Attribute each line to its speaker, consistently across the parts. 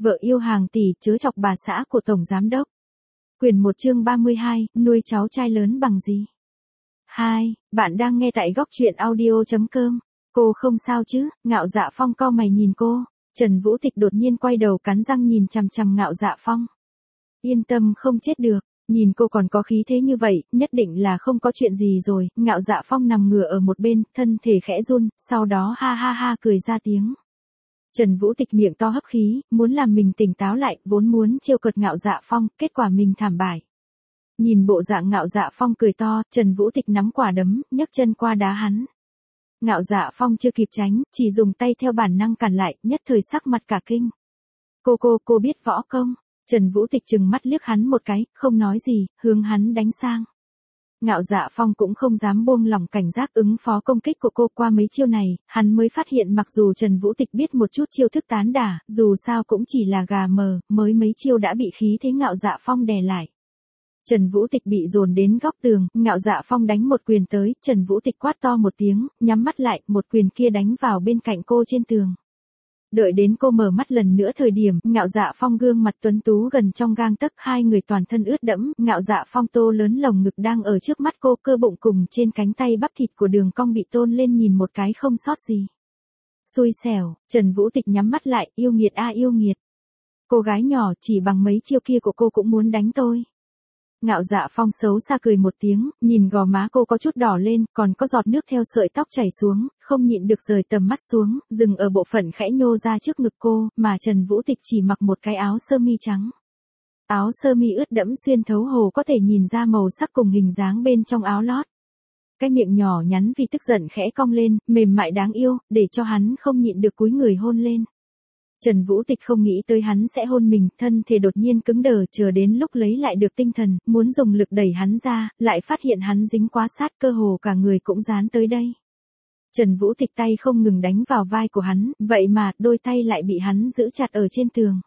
Speaker 1: Vợ yêu hàng tỷ chớ chọc bà xã của Tổng Giám Đốc. Quyển 1 chương 32, nuôi cháu trai lớn bằng gì? 2. Bạn đang nghe tại góc truyện audio.com. Cô không sao chứ? Ngạo Dạ Phong cau mày nhìn cô. Trần Vũ Tịch đột nhiên quay đầu cắn răng nhìn chằm chằm Ngạo Dạ Phong. Yên tâm, không chết được. Nhìn cô còn có khí thế như vậy, nhất định là không có chuyện gì rồi. Ngạo Dạ Phong nằm ngửa ở một bên, thân thể khẽ run, sau đó ha ha ha cười ra tiếng. Trần Vũ Tịch miệng to hấp khí, muốn làm mình tỉnh táo lại, vốn muốn trêu cợt Ngạo Dạ Phong, kết quả mình thảm bại. Nhìn bộ dạng Ngạo Dạ Phong cười to, Trần Vũ Tịch nắm quả đấm, nhấc chân qua đá hắn. Ngạo Dạ Phong chưa kịp tránh, chỉ dùng tay theo bản năng cản lại, nhất thời sắc mặt cả kinh. Cô biết võ công? Trần Vũ Tịch trừng mắt liếc hắn một cái, không nói gì, hướng hắn đánh sang. Ngạo Dạ Phong cũng không dám buông lỏng cảnh giác ứng phó công kích của cô. Qua mấy chiêu này, hắn mới phát hiện mặc dù Trần Vũ Tịch biết một chút chiêu thức tán đả, dù sao cũng chỉ là gà mờ, mới mấy chiêu đã bị khí thế Ngạo Dạ Phong đè lại. Trần Vũ Tịch bị dồn đến góc tường, Ngạo Dạ Phong đánh một quyền tới, Trần Vũ Tịch quát to một tiếng, nhắm mắt lại, một quyền kia đánh vào bên cạnh cô trên tường. Đợi đến cô mở mắt lần nữa thời điểm, Ngạo Dạ Phong gương mặt tuấn tú gần trong gang tấc, hai người toàn thân ướt đẫm, Ngạo Dạ Phong tô lớn lồng ngực đang ở trước mắt cô, cơ bụng cùng trên cánh tay bắp thịt của Đường Cong bị tôn lên nhìn một cái không sót gì. Xui xẻo, Trần Vũ Tịch nhắm mắt lại, yêu nghiệt a yêu nghiệt. Cô gái nhỏ chỉ bằng mấy chiêu kia của cô cũng muốn đánh tôi. Ngạo Dạ Phong xấu xa cười một tiếng, nhìn gò má cô có chút đỏ lên, còn có giọt nước theo sợi tóc chảy xuống, không nhịn được rời tầm mắt xuống, dừng ở bộ phận khẽ nhô ra trước ngực cô, mà Trần Vũ Tịch chỉ mặc một cái áo sơ mi trắng. Áo sơ mi ướt đẫm xuyên thấu hồ có thể nhìn ra màu sắc cùng hình dáng bên trong áo lót. Cái miệng nhỏ nhắn vì tức giận khẽ cong lên, mềm mại đáng yêu, để cho hắn không nhịn được cúi người hôn lên. Trần Vũ Tịch không nghĩ tới hắn sẽ hôn mình, thân thể đột nhiên cứng đờ, chờ đến lúc lấy lại được tinh thần, muốn dùng lực đẩy hắn ra, lại phát hiện hắn dính quá sát, cơ hồ cả người cũng dán tới đây. Trần Vũ Tịch tay không ngừng đánh vào vai của hắn, vậy mà đôi tay lại bị hắn giữ chặt ở trên tường.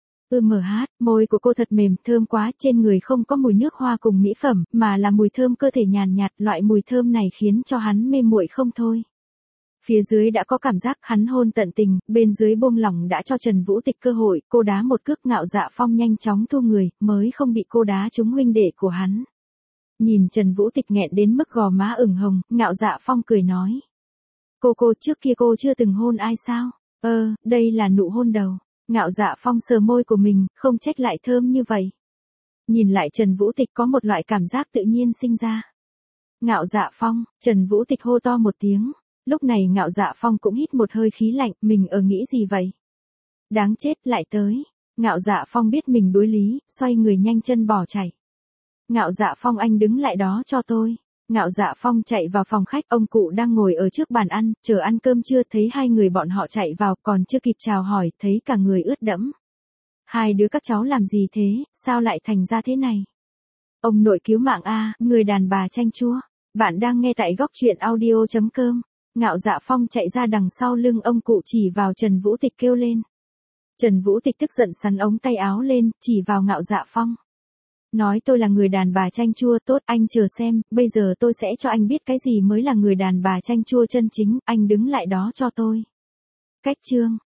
Speaker 1: Môi của cô thật mềm, thơm quá, trên người không có mùi nước hoa cùng mỹ phẩm, mà là mùi thơm cơ thể nhàn nhạt, loại mùi thơm này khiến cho hắn mê muội không thôi. Phía dưới đã có cảm giác hắn hôn tận tình, bên dưới buông lỏng đã cho Trần Vũ Tịch cơ hội, cô đá một cước, Ngạo Dạ Phong nhanh chóng thu người, mới không bị cô đá trúng huynh đệ của hắn. Nhìn Trần Vũ Tịch nghẹn đến mức gò má ửng hồng, Ngạo Dạ Phong cười nói. Cô trước kia cô chưa từng hôn ai sao? Đây là nụ hôn đầu. Ngạo Dạ Phong sờ môi của mình, không trách lại thơm như vậy. Nhìn lại Trần Vũ Tịch có một loại cảm giác tự nhiên sinh ra. Ngạo Dạ Phong, Trần Vũ Tịch hô to một tiếng. Lúc này Ngạo Dạ Phong cũng hít một hơi khí lạnh, mình nghĩ gì vậy? Đáng chết, lại tới. Ngạo Dạ Phong biết mình đối lý, xoay người nhanh chân bỏ chạy. Ngạo Dạ Phong, anh đứng lại đó cho tôi. Ngạo Dạ Phong chạy vào phòng khách, ông cụ đang ngồi ở trước bàn ăn, chờ ăn cơm trưa, thấy hai người bọn họ chạy vào, còn chưa kịp chào hỏi, thấy cả người ướt đẫm. Hai đứa các cháu làm gì thế, sao lại thành ra thế này? Ông nội cứu mạng a, người đàn bà chanh chua. Bạn đang nghe tại góc truyện audio.com. Ngạo Dạ Phong chạy ra đằng sau lưng ông cụ, chỉ vào Trần Vũ Tịch kêu lên. Trần Vũ Tịch tức giận sắn ống tay áo lên, chỉ vào Ngạo Dạ Phong. Nói tôi là người đàn bà chanh chua, tốt, anh chờ xem, bây giờ tôi sẽ cho anh biết cái gì mới là người đàn bà chanh chua chân chính, anh đứng lại đó cho tôi. Cách chương.